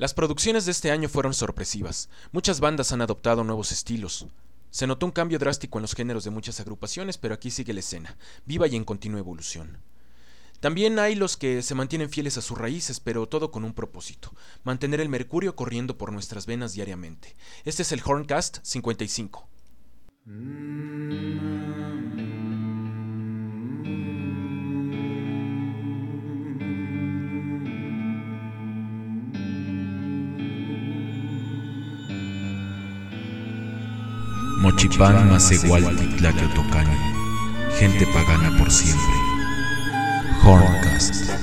Las producciones de este año fueron sorpresivas. Muchas bandas han adoptado nuevos estilos. Se notó un cambio drástico en los géneros de muchas agrupaciones, pero aquí sigue la escena, viva y en continua evolución. También hay los que se mantienen fieles a sus raíces, pero todo con un propósito: mantener el mercurio corriendo por nuestras venas diariamente. Este es el Horncast 55. Mochipán Macehualtitlaqueotocani, gente pagana por siempre. Horncast.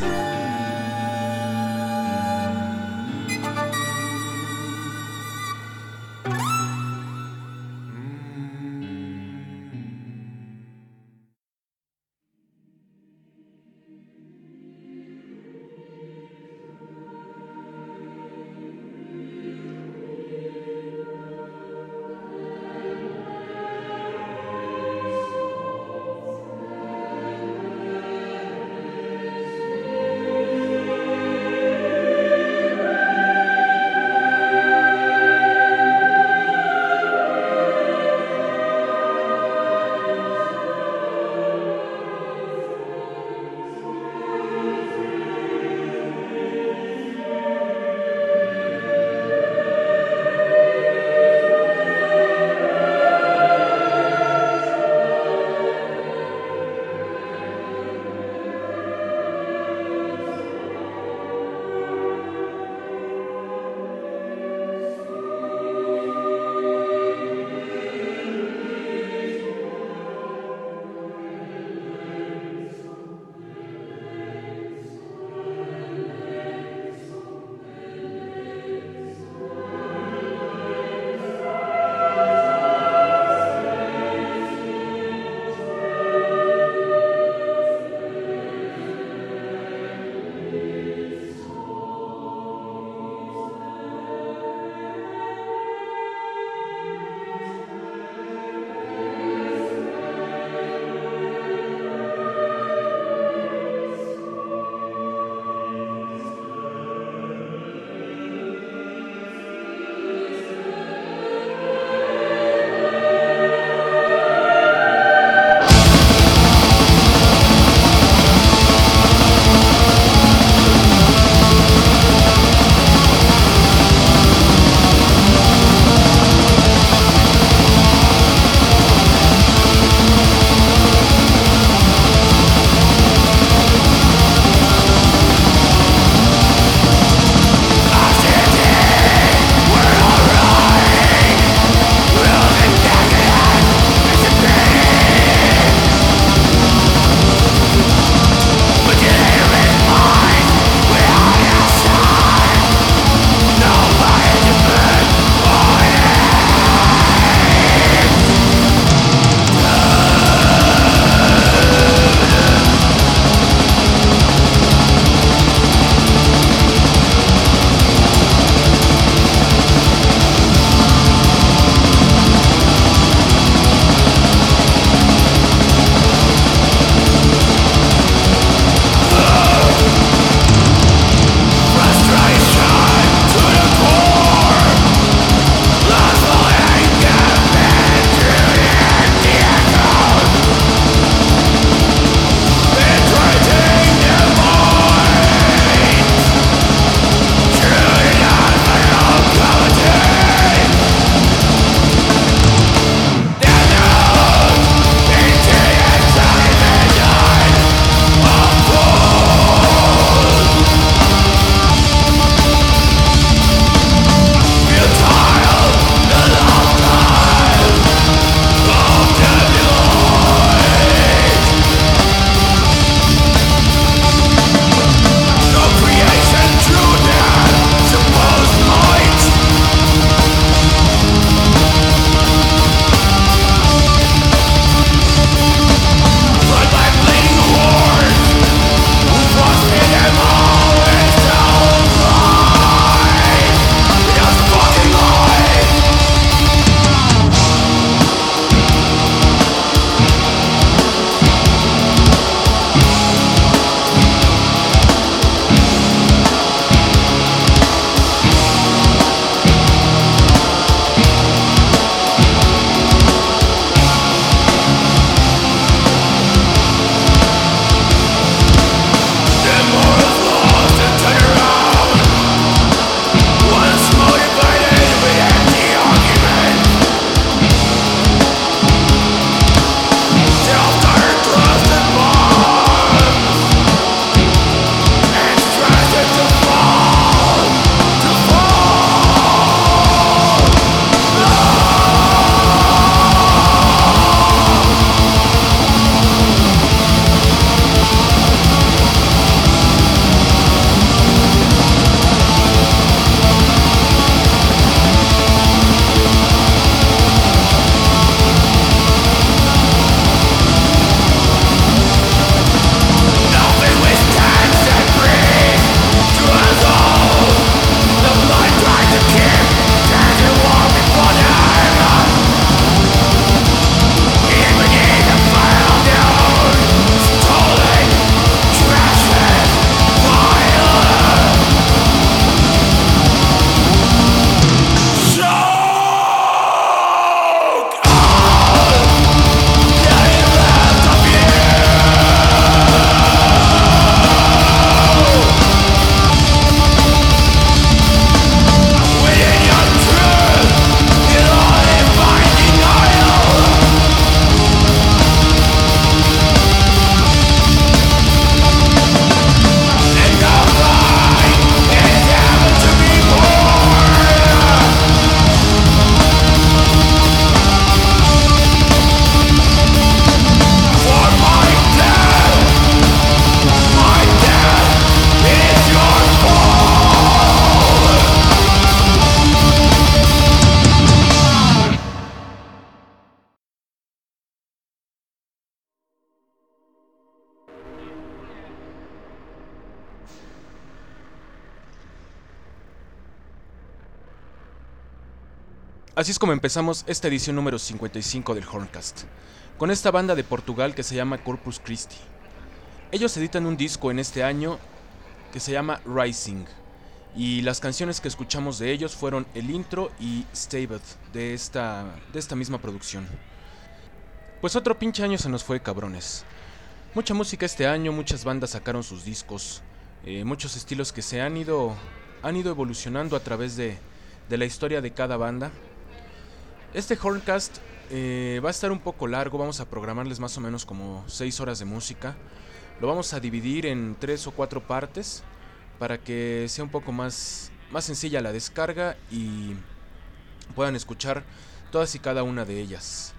Así es como empezamos esta edición número 55 del Horncast, con esta banda de Portugal que se llama Corpus Christi. Ellos editan un disco en este año que se llama Rising, y las canciones que escuchamos de ellos fueron el intro y Stabbed de esta misma producción. Pues otro pinche año se nos fue, cabrones. Mucha música este año, muchas bandas sacaron sus discos, muchos estilos que se han ido evolucionando a través de la historia de cada banda. Este Horncast va a estar un poco largo, vamos a programarles más o menos como 6 horas de música. Lo vamos a dividir en 3 o 4 partes para que sea un poco más sencilla la descarga y puedan escuchar todas y cada una de ellas.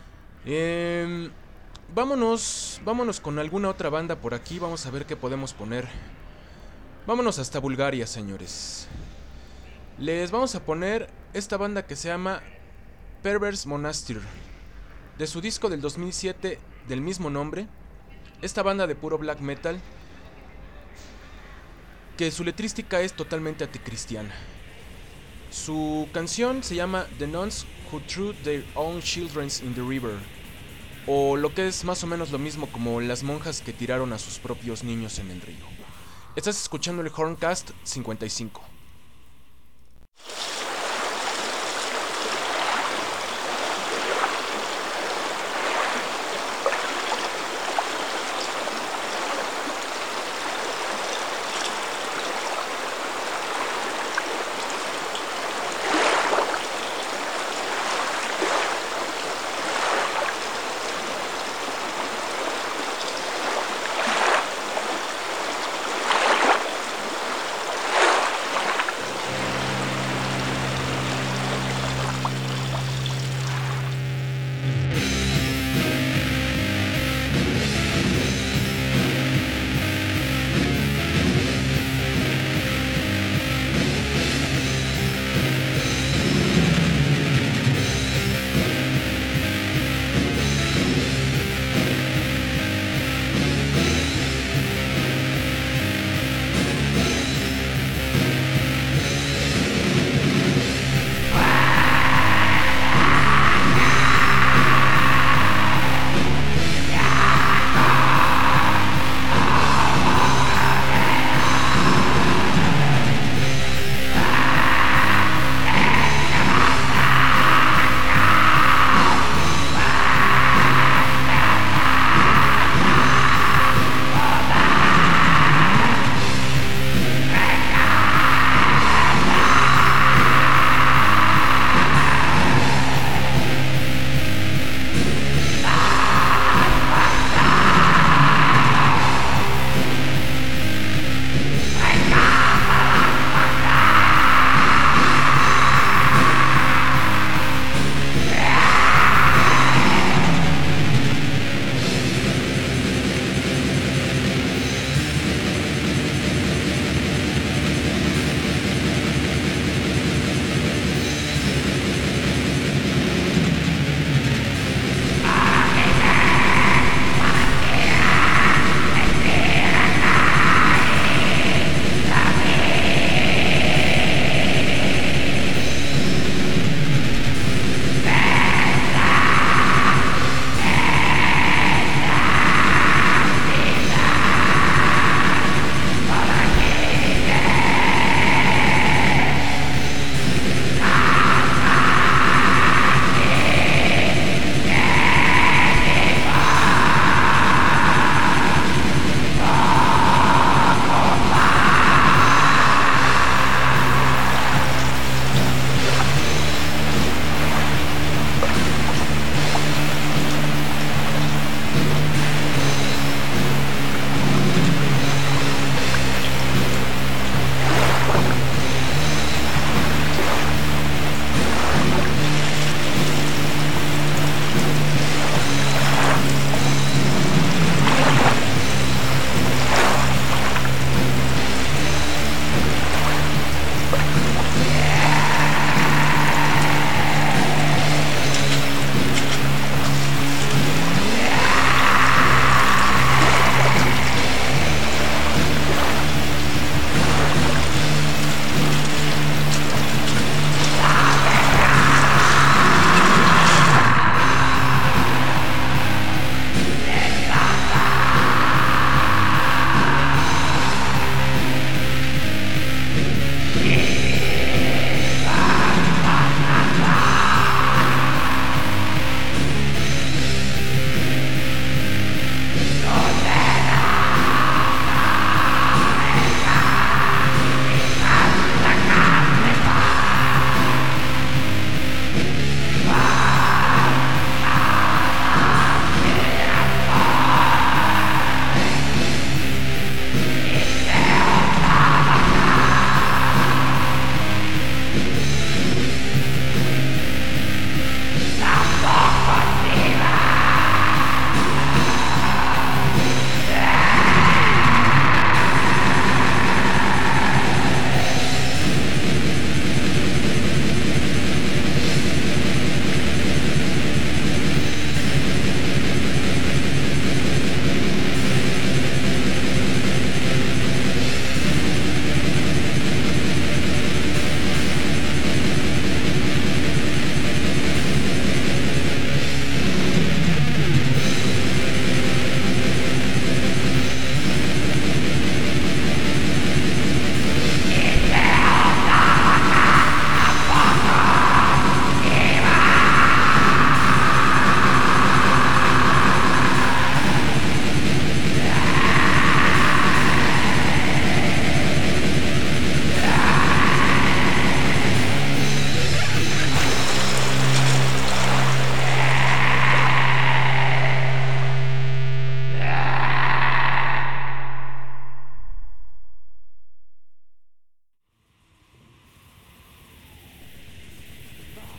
Vámonos con alguna otra banda por aquí, vamos a ver qué podemos poner. Vámonos hasta Bulgaria, señores. Les vamos a poner esta banda que se llama Perverse Monastir, de su disco del 2007 del mismo nombre. Esta banda de puro black metal, que su letrística es totalmente anticristiana. Su canción se llama The Nuns Who Threw Their Own Children in the River, o lo que es más o menos lo mismo como las monjas que tiraron a sus propios niños en el río. Estás escuchando el Horncast 55.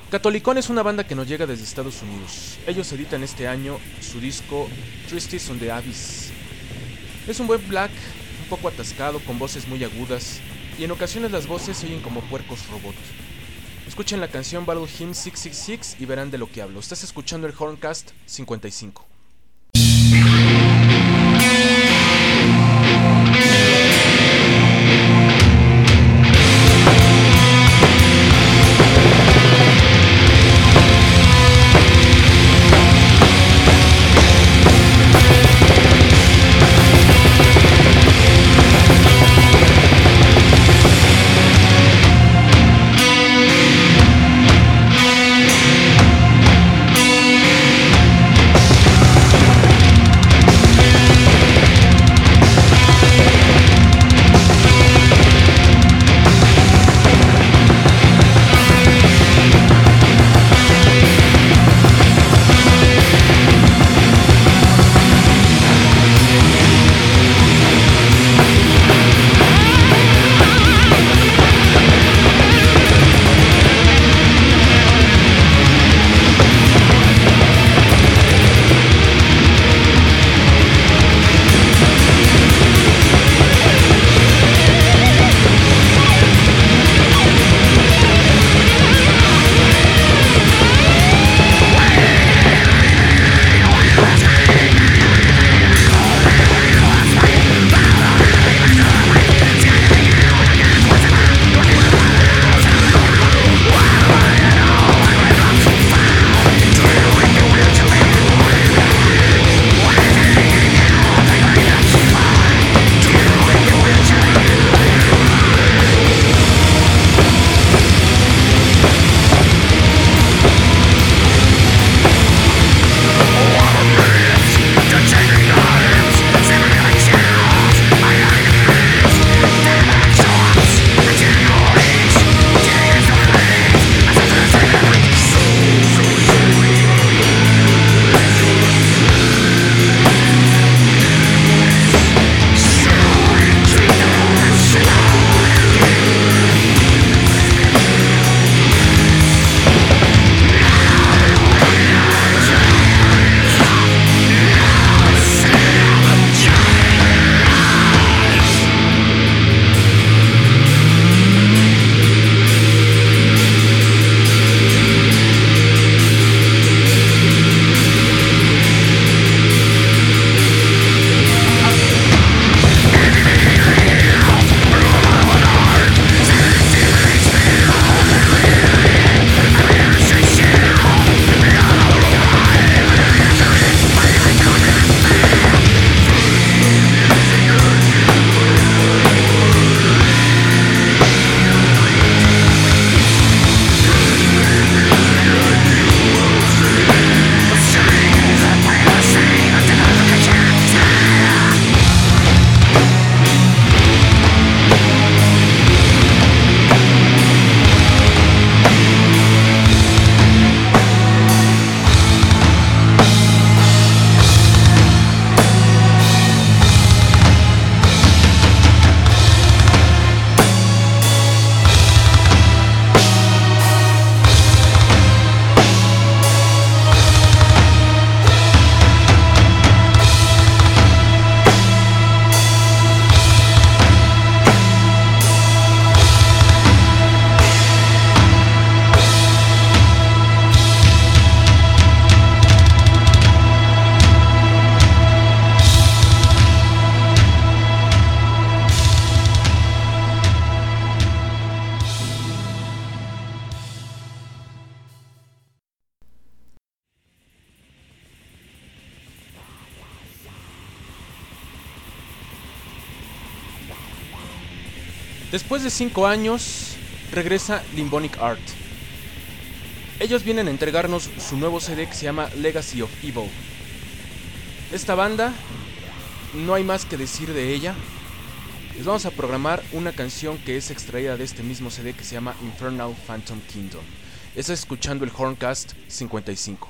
Catholicón es una banda que nos llega desde Estados Unidos. Ellos editan este año su disco Tristes on the Abyss. Es un buen black, un poco atascado, con voces muy agudas, y en ocasiones las voces se oyen como puercos robots. Escuchen la canción Battle Hymn 666 y verán de lo que hablo. Estás escuchando el Horncast 55. Después de 5 años, regresa Limbonic Art. Ellos vienen a entregarnos su nuevo CD que se llama Legacy of Evil. Esta banda, no hay más que decir de ella. Les vamos a programar una canción que es extraída de este mismo CD que se llama Infernal Phantom Kingdom. Estás escuchando el Horncast 55.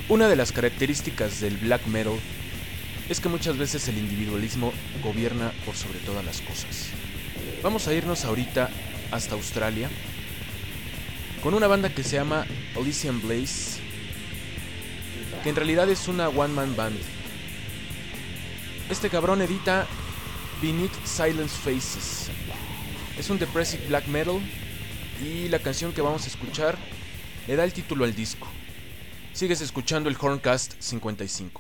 Una de las características del black metal es que muchas veces el individualismo gobierna por sobre todas las cosas. Vamos a irnos ahorita hasta Australia con una banda que se llama Elysian Blaze, que en realidad es una one-man band. Este cabrón edita Beneath Silence Faces. Es un depressive black metal y la canción que vamos a escuchar le da el título al disco. Sigues escuchando el Horncast 55.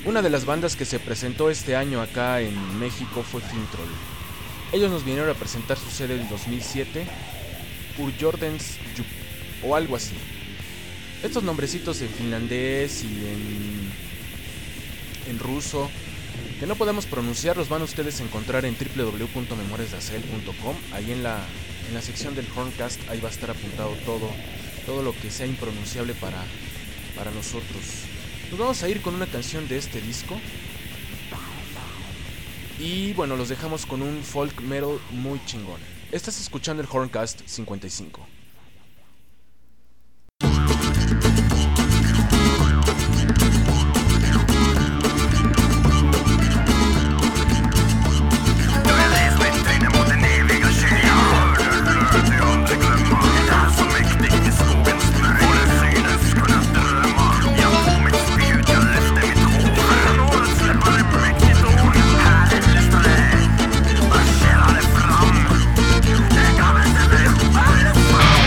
Una de las bandas que se presentó este año acá en México fue Fintroll. Ellos nos vinieron a presentar su CD del 2007, Urjordens Jup, o algo así. Estos nombrecitos en finlandés y en ruso que no podemos pronunciar los van ustedes a encontrar en www.memoriasdeazel.com. Ahí en la sección del Horncast, ahí va a estar apuntado todo lo que sea impronunciable para nosotros. Nos vamos a ir con una canción de este disco. Y bueno, los dejamos con un folk metal muy chingón. Estás escuchando el Horncast 55. Fram.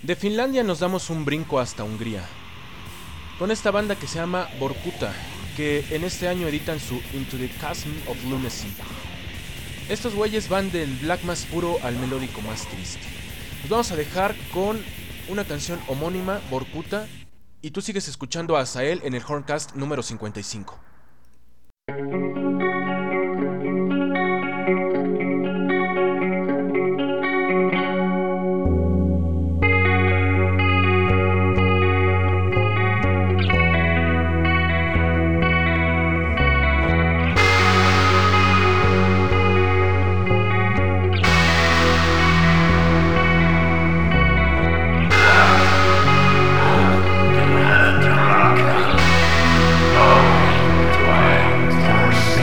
De Finlandia nos damos un brinco hasta Hungría, con esta banda que se llama Vorkutha, que en este año editan su Into the Chasm of Lunacy. Estos güeyes van del black más puro al melódico más triste. Nos vamos a dejar con una canción homónima, Vorkutha, y tú sigues escuchando a Azael en el Horncast número 55. Oh, do I force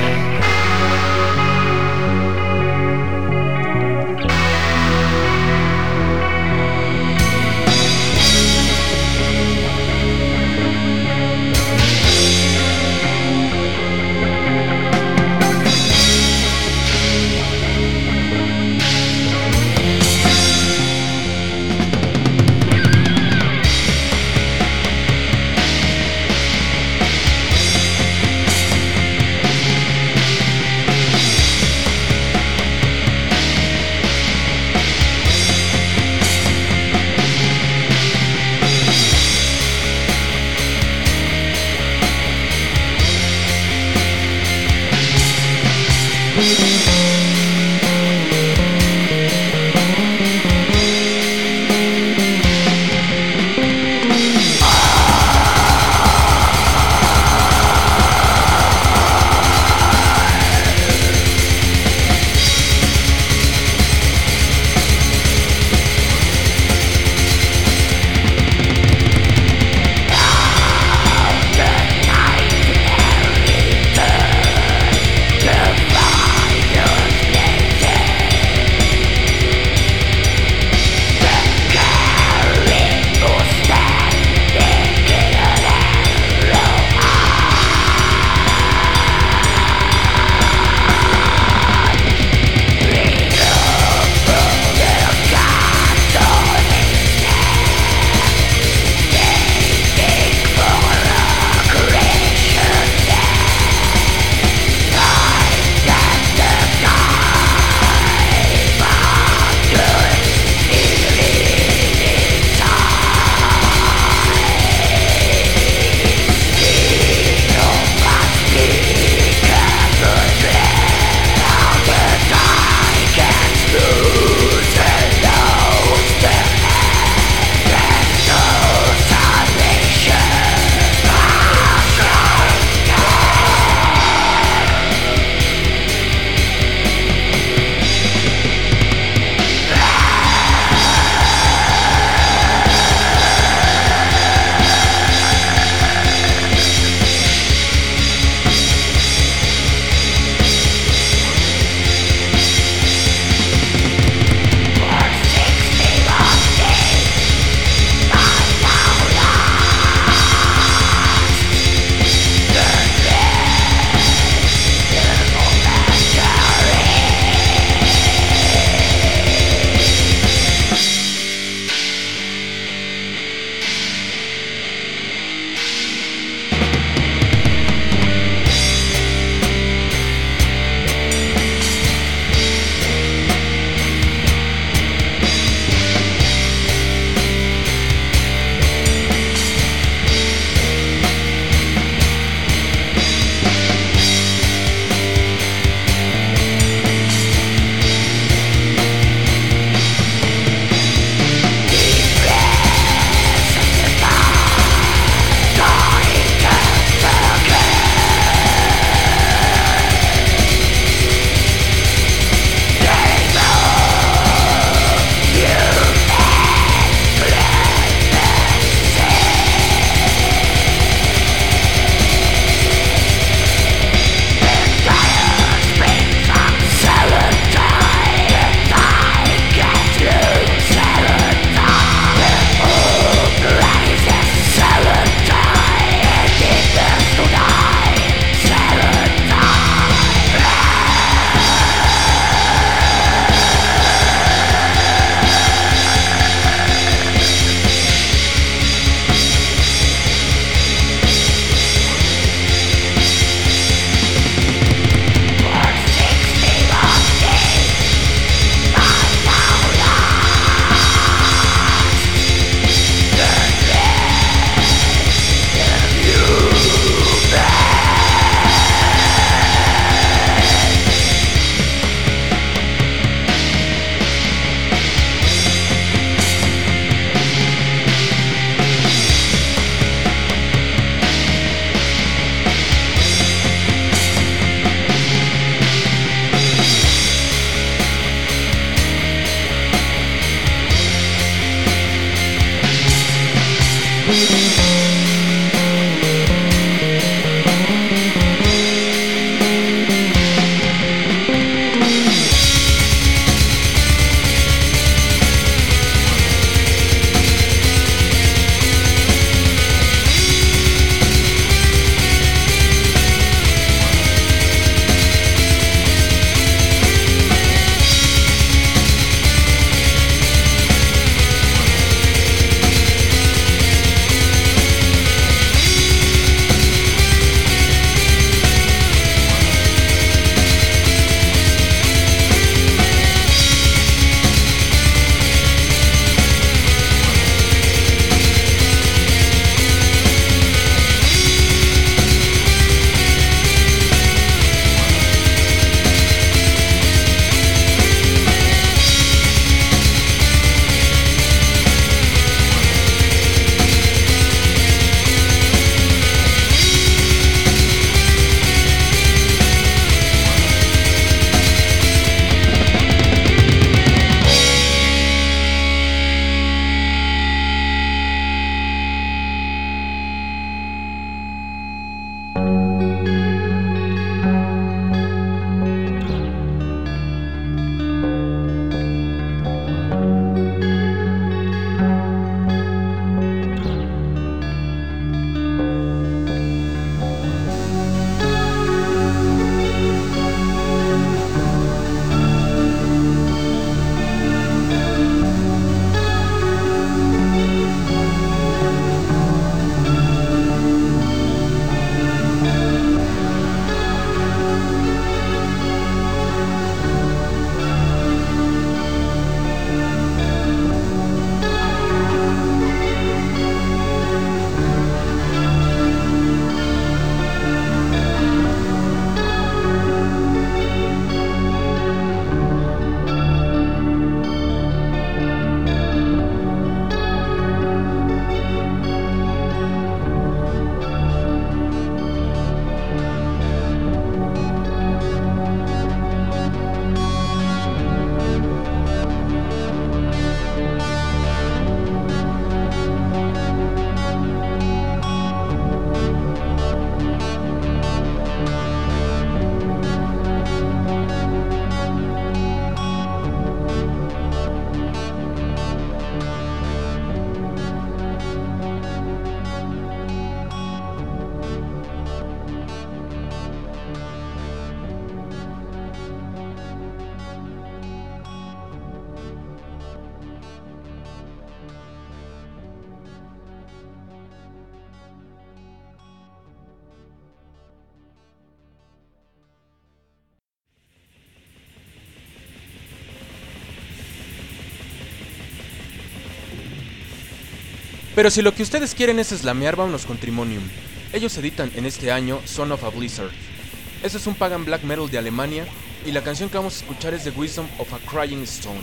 Pero si lo que ustedes quieren es slamear, vámonos con Trimonium. Ellos editan en este año Son of a Blizzard. Este es un pagan black metal de Alemania y la canción que vamos a escuchar es The Wisdom of a Crying Stone.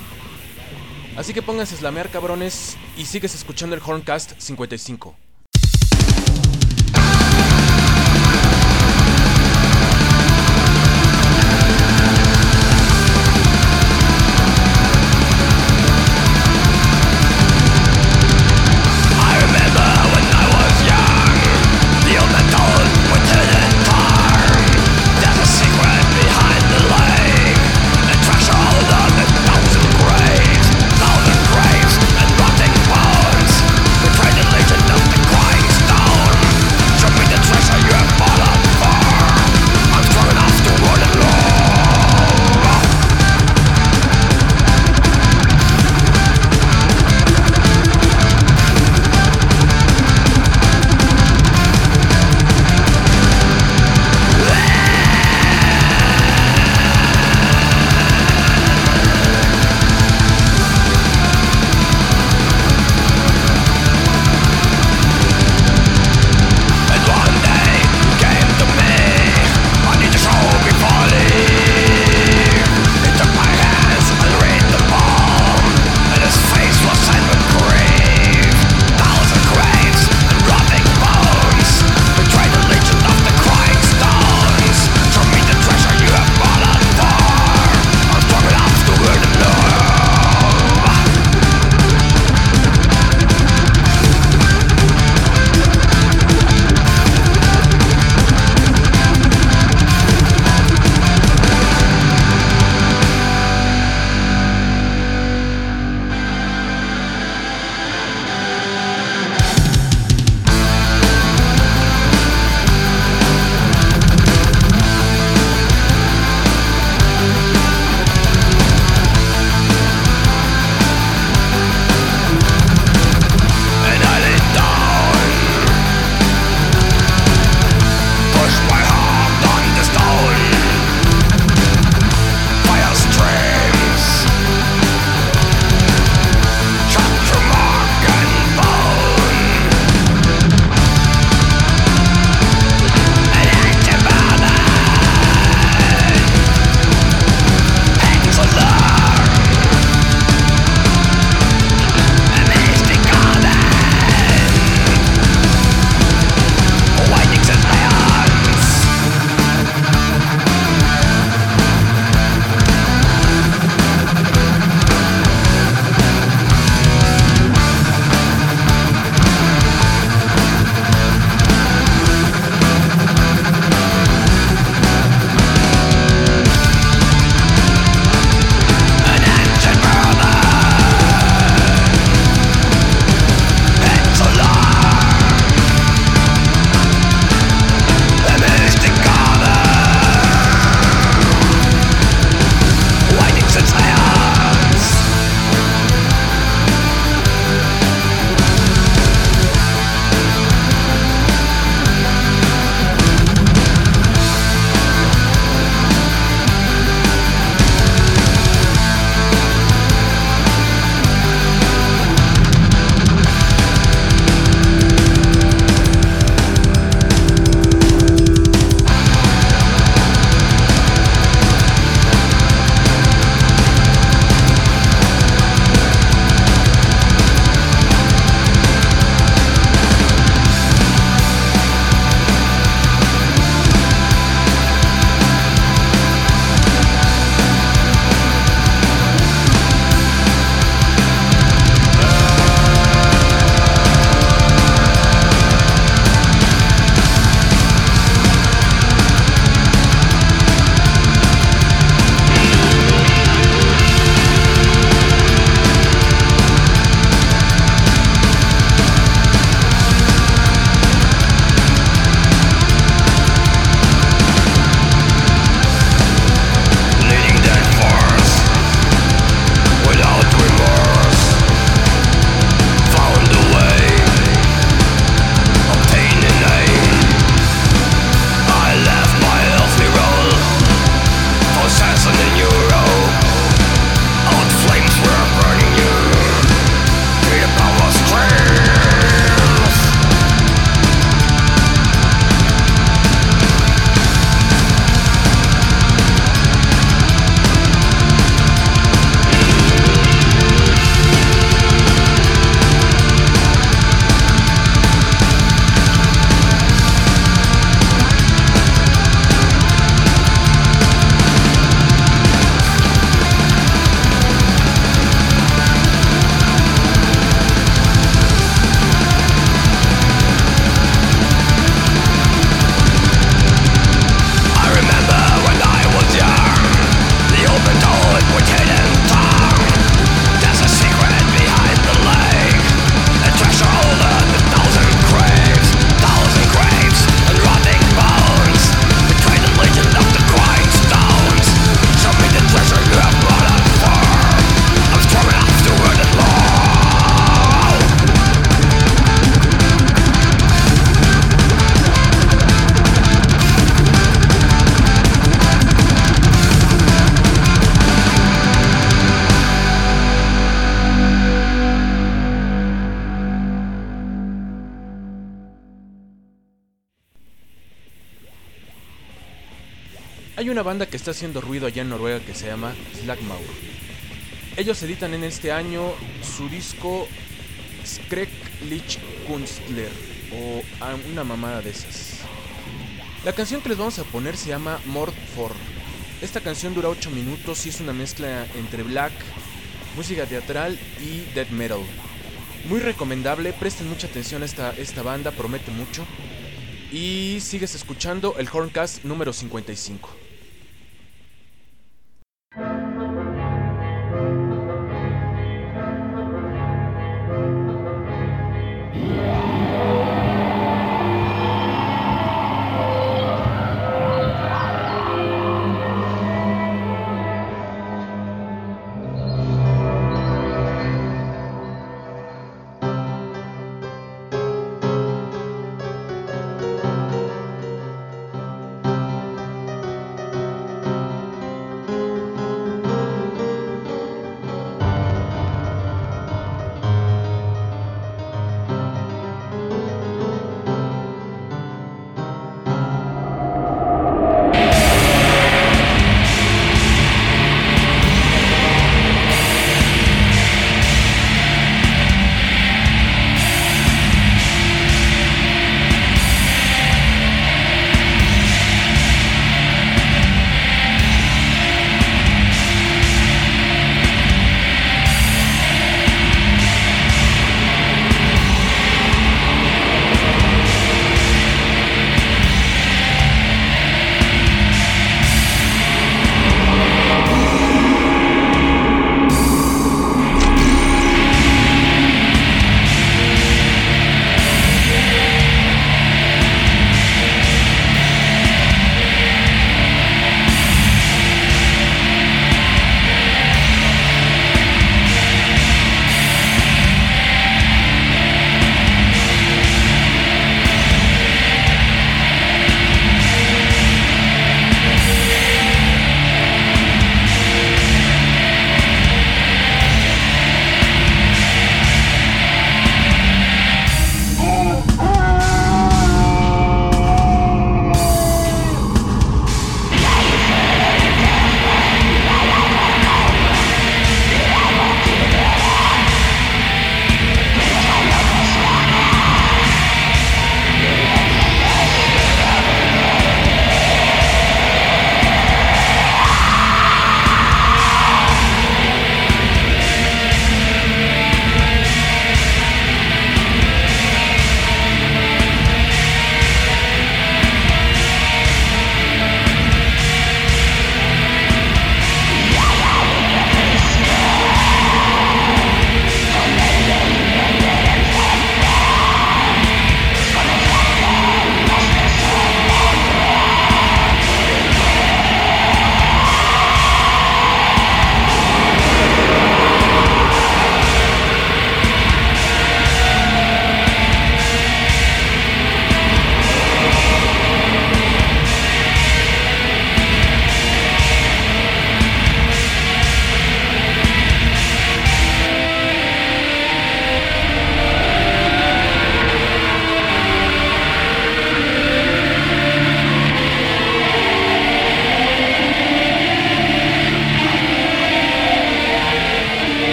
Así que pónganse a slamear, cabrones, y sigues escuchando el Horncast 55. Graves and rotting bones, betrayed the legion of the hay una banda que está haciendo ruido allá en Noruega que se llama Slagmaur. Ellos editan en este año su disco Skreklichkunstler, o una mamada de esas. La canción que les vamos a poner se llama Mord for. Esta canción dura 8 minutos y es una mezcla entre black, música teatral y death metal. Muy recomendable, presten mucha atención a esta banda, promete mucho. Y sigues escuchando el Horncast número 55.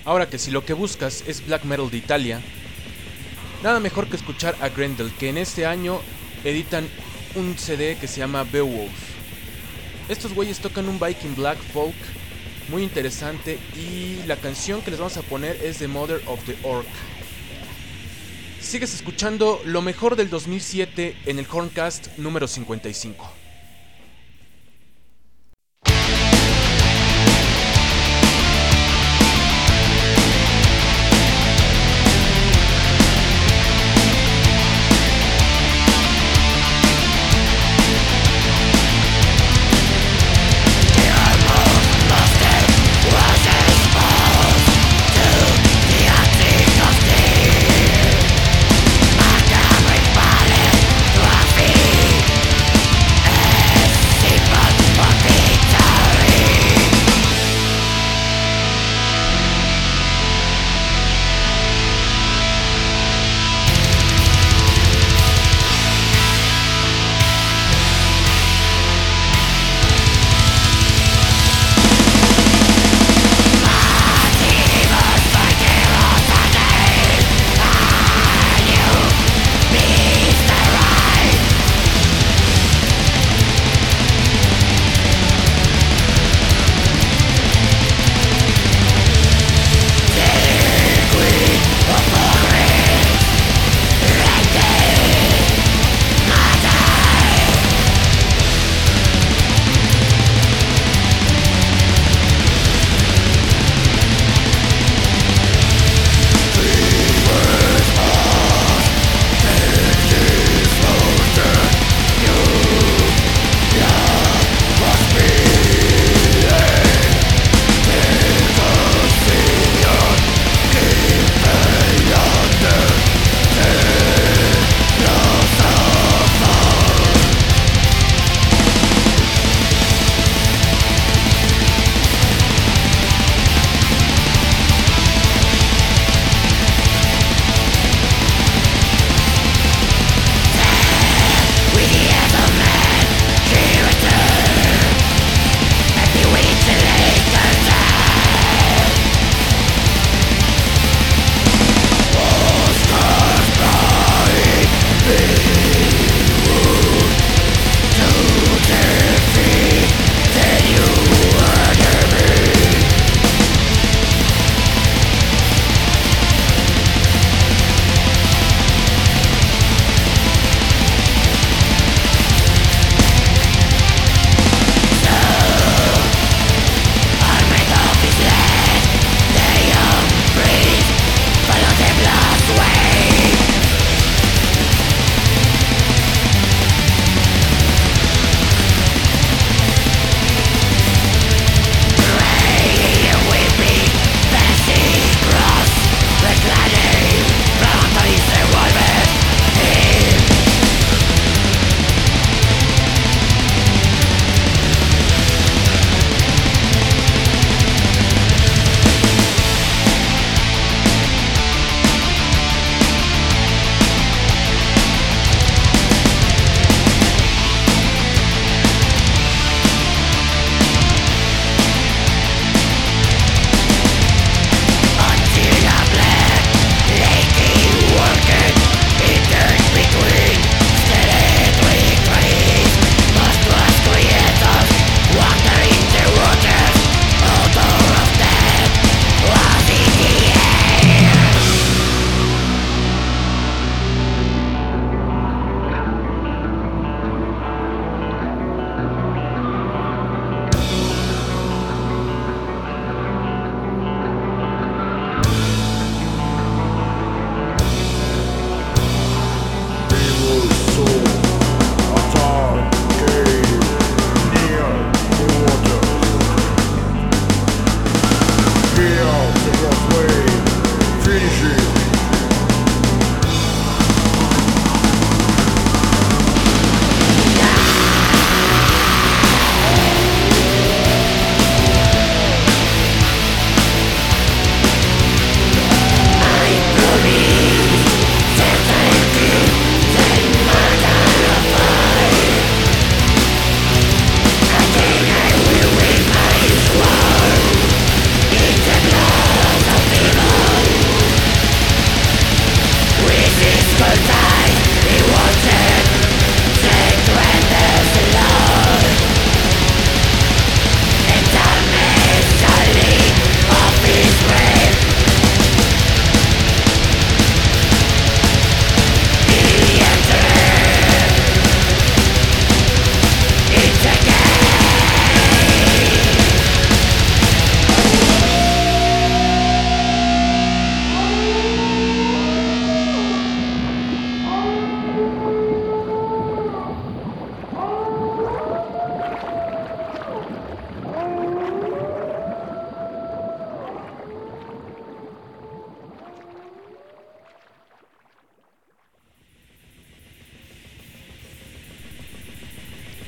Ahora que si lo que buscas es black metal de Italia, nada mejor que escuchar a Grendel, que en este año editan un CD que se llama Beowulf. Estos güeyes tocan un Viking black folk muy interesante y la canción que les vamos a poner es The Mother of the Orc. Sigues escuchando lo mejor del 2007 en el Horncast número 55. Vale, tu afín.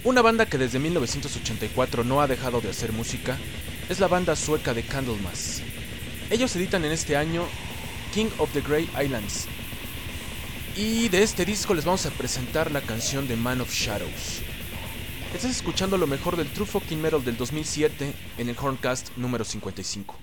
Una banda que desde 1984 no ha dejado de hacer música es la banda sueca de Candlemass. Ellos editan en este año King of the Grey Islands, y de este disco les vamos a presentar la canción de Man of Shadows. Estás escuchando lo mejor del True Fucking Metal del 2007 en el Horncast número 55.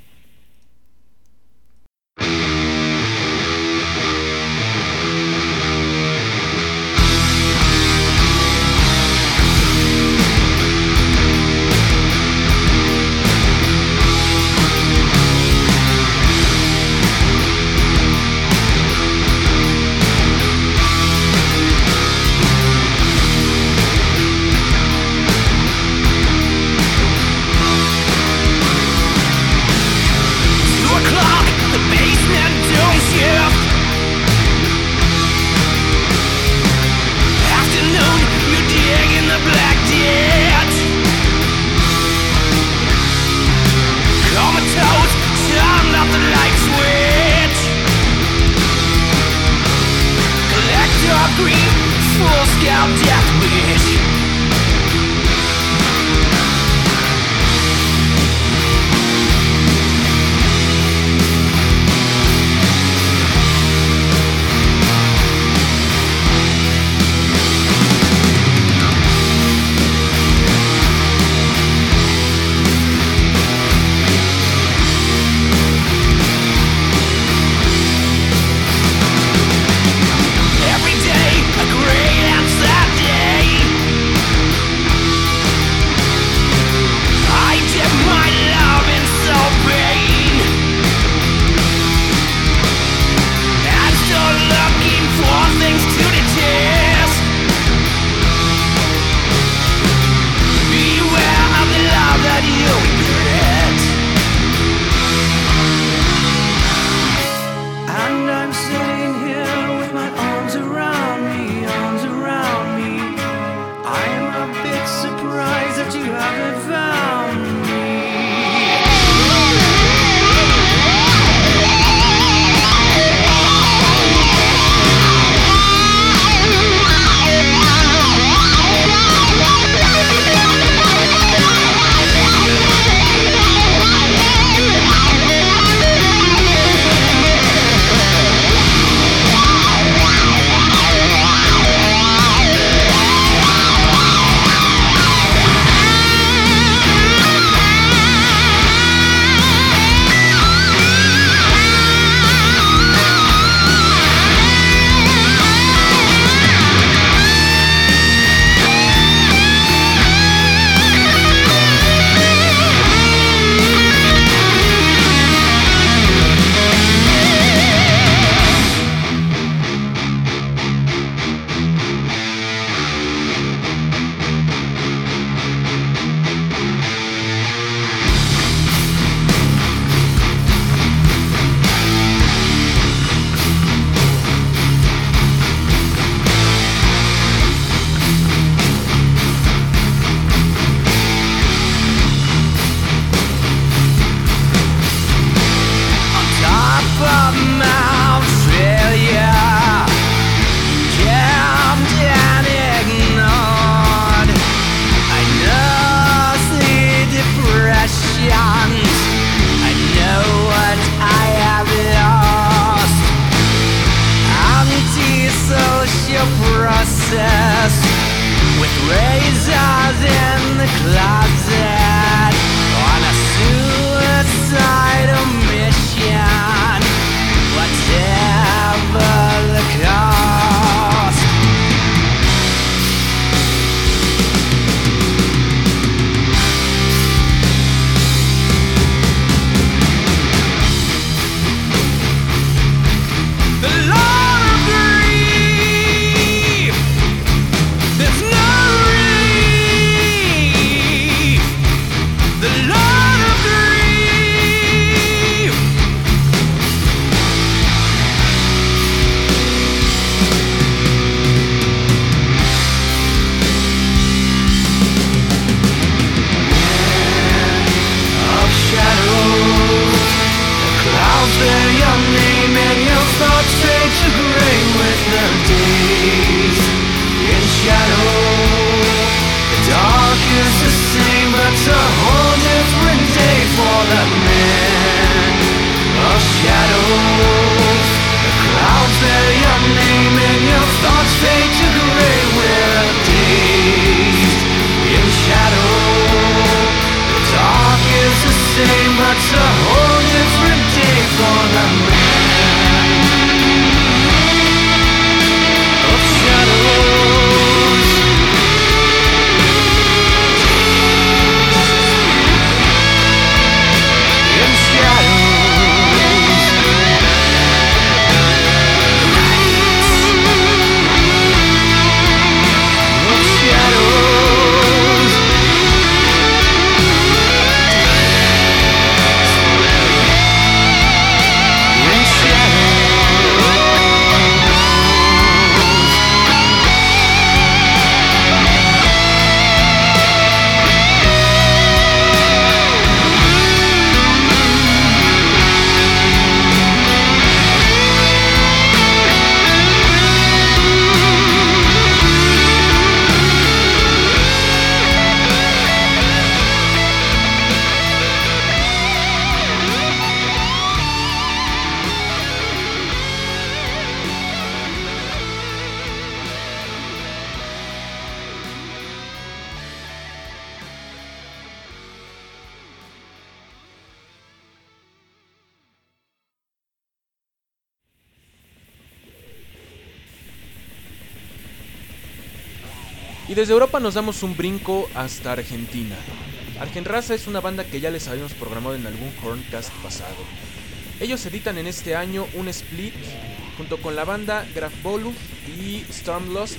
Y desde Europa nos damos un brinco hasta Argentina. Argenraza es una banda que ya les habíamos programado en algún Horncast pasado. Ellos editan en este año un split junto con la banda Grafvoluf y Stormlust.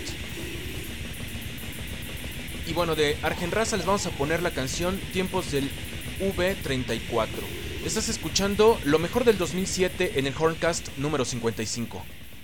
Y bueno, de Argenraza les vamos a poner la canción Tiempos del V34. Estás escuchando lo mejor del 2007 en el Horncast número 55.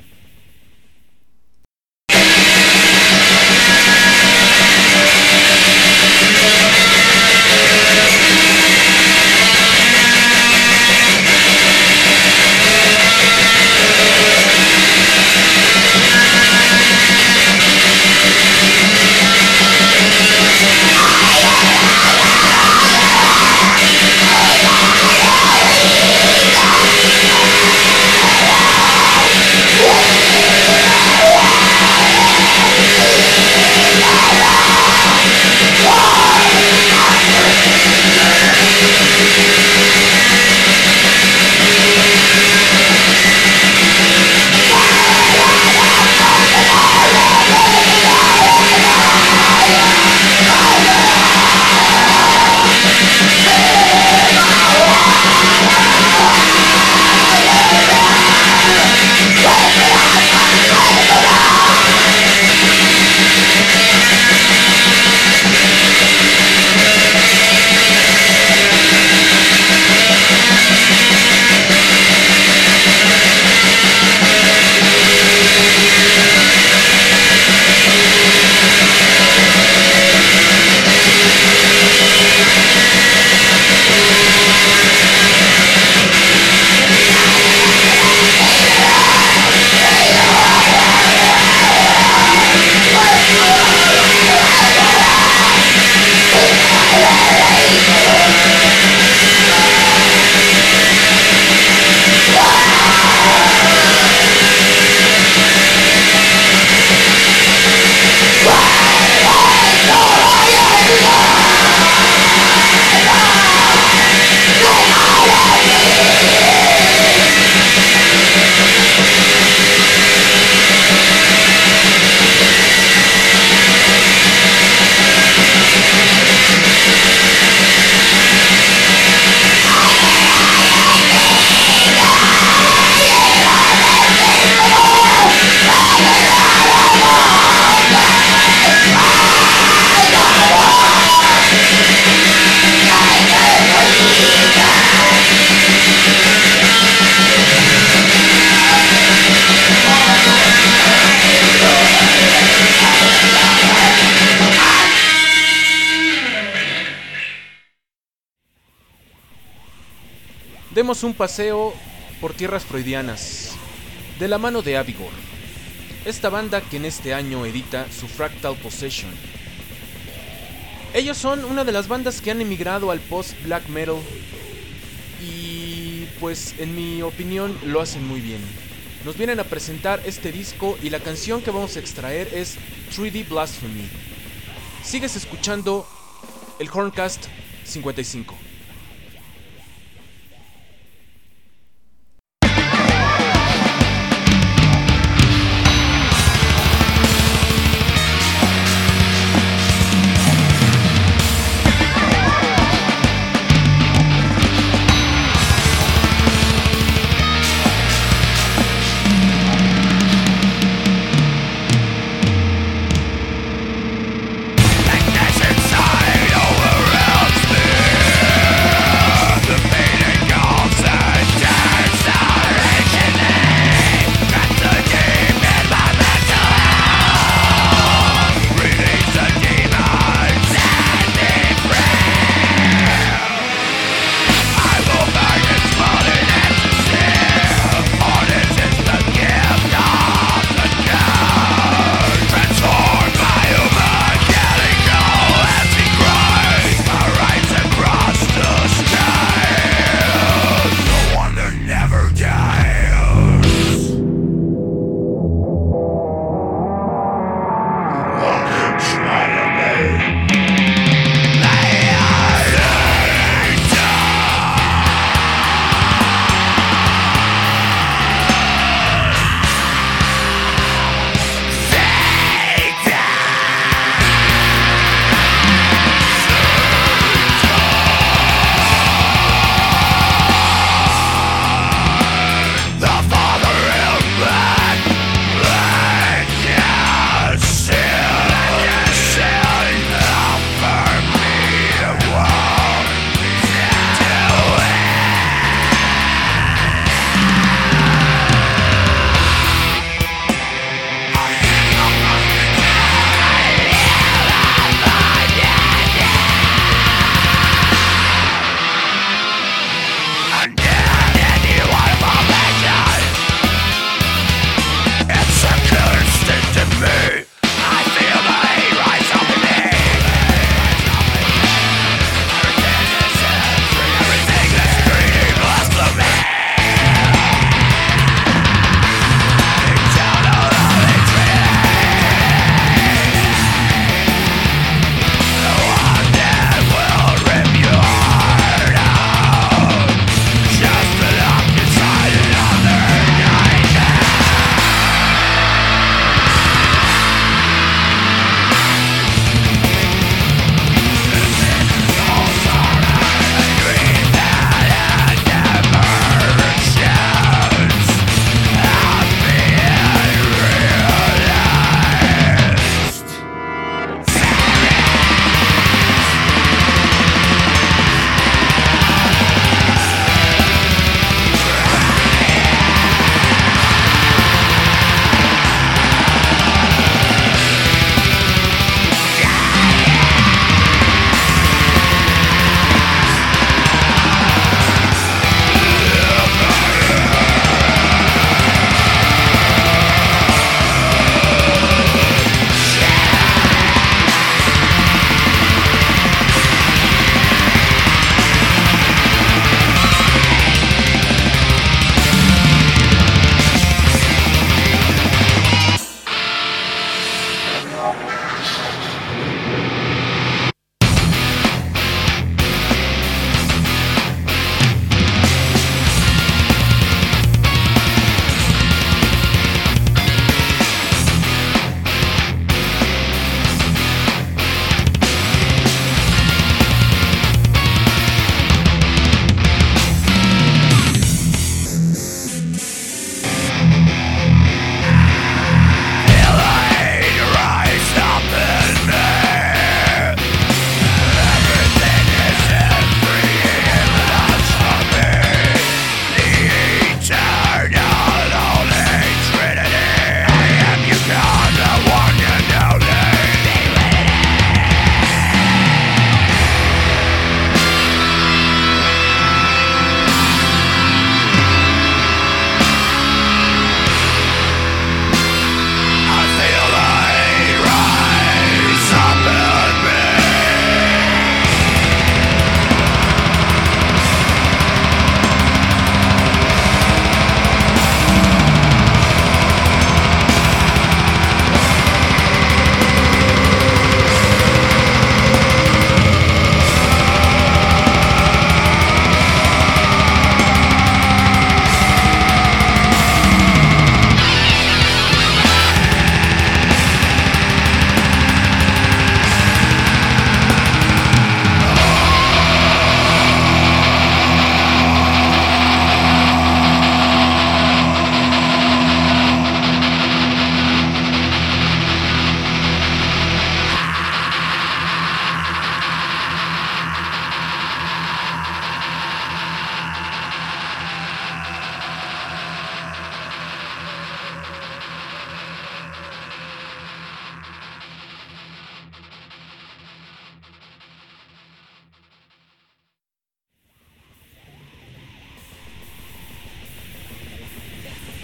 Demos un paseo por tierras freudianas, de la mano de Avigor, esta banda que en este año edita su Fractal Possession. Ellos son una de las bandas que han emigrado al post-black metal y pues en mi opinión lo hacen muy bien. Nos vienen a presentar este disco y la canción que vamos a extraer es 3D Blasphemy. Sigues escuchando el Horncast 55. Inside overwhelms me.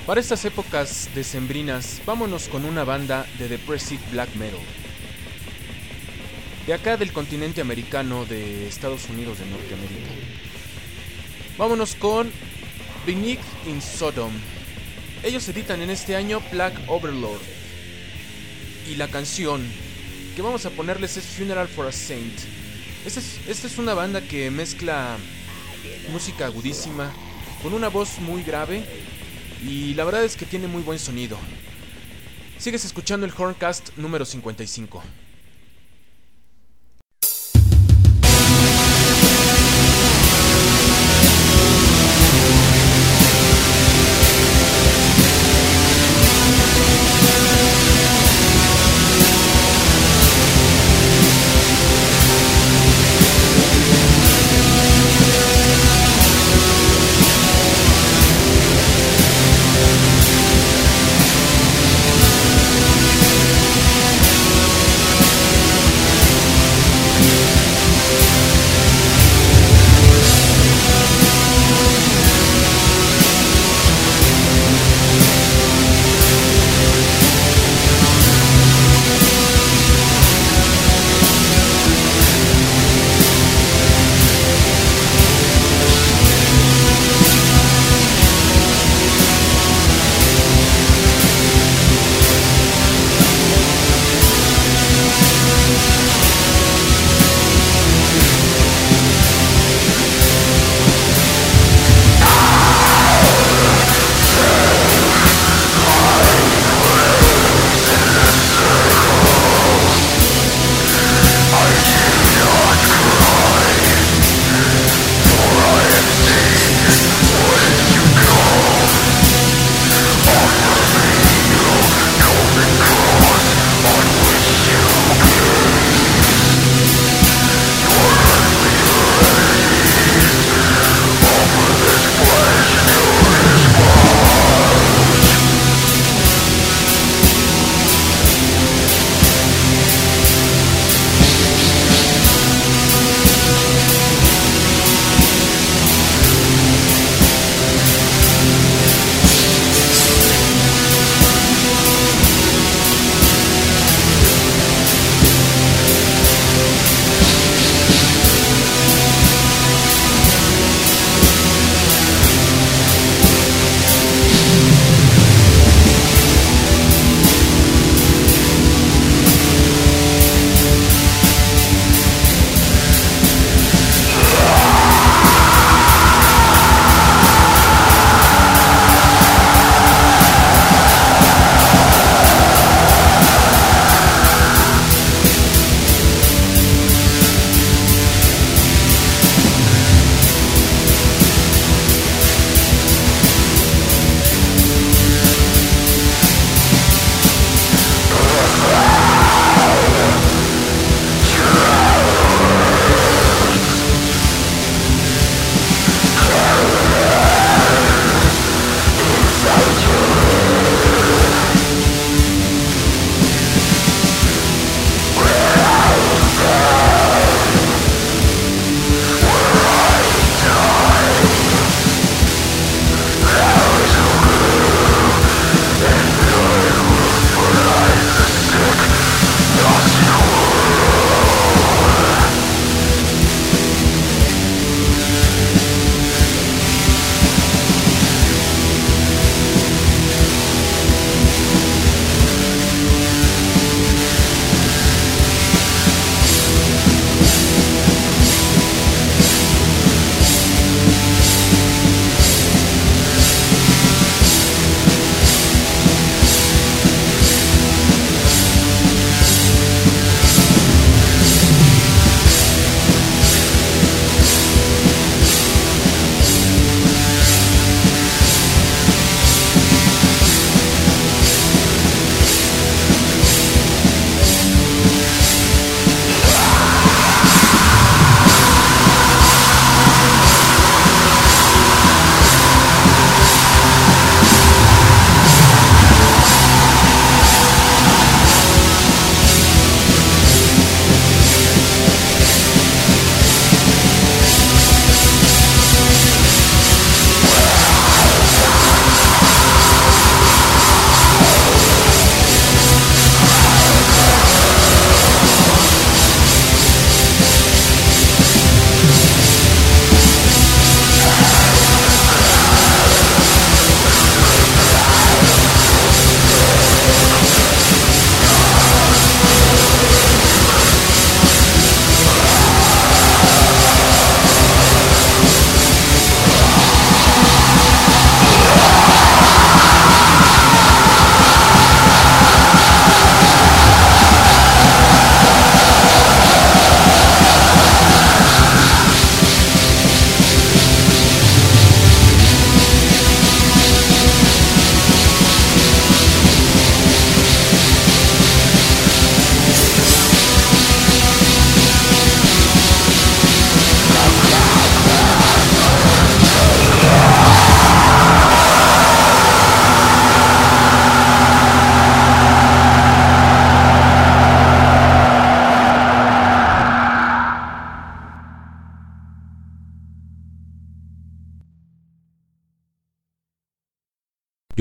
Para estas épocas decembrinas, vámonos con una banda de depressive black metal. De acá del continente americano de Estados Unidos de Norteamérica. Vámonos con Beneath in Sodom. Ellos editan en este año Black Overlord. Y la canción que vamos a ponerles es Funeral for a Saint. Esta es una banda que mezcla música agudísima con una voz muy grave. Y la verdad es que tiene muy buen sonido. Sigues escuchando el Horncast número 55.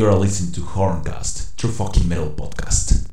you are listening to Horncast, True Fucking Metal Podcast.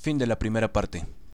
Fin de la primera parte.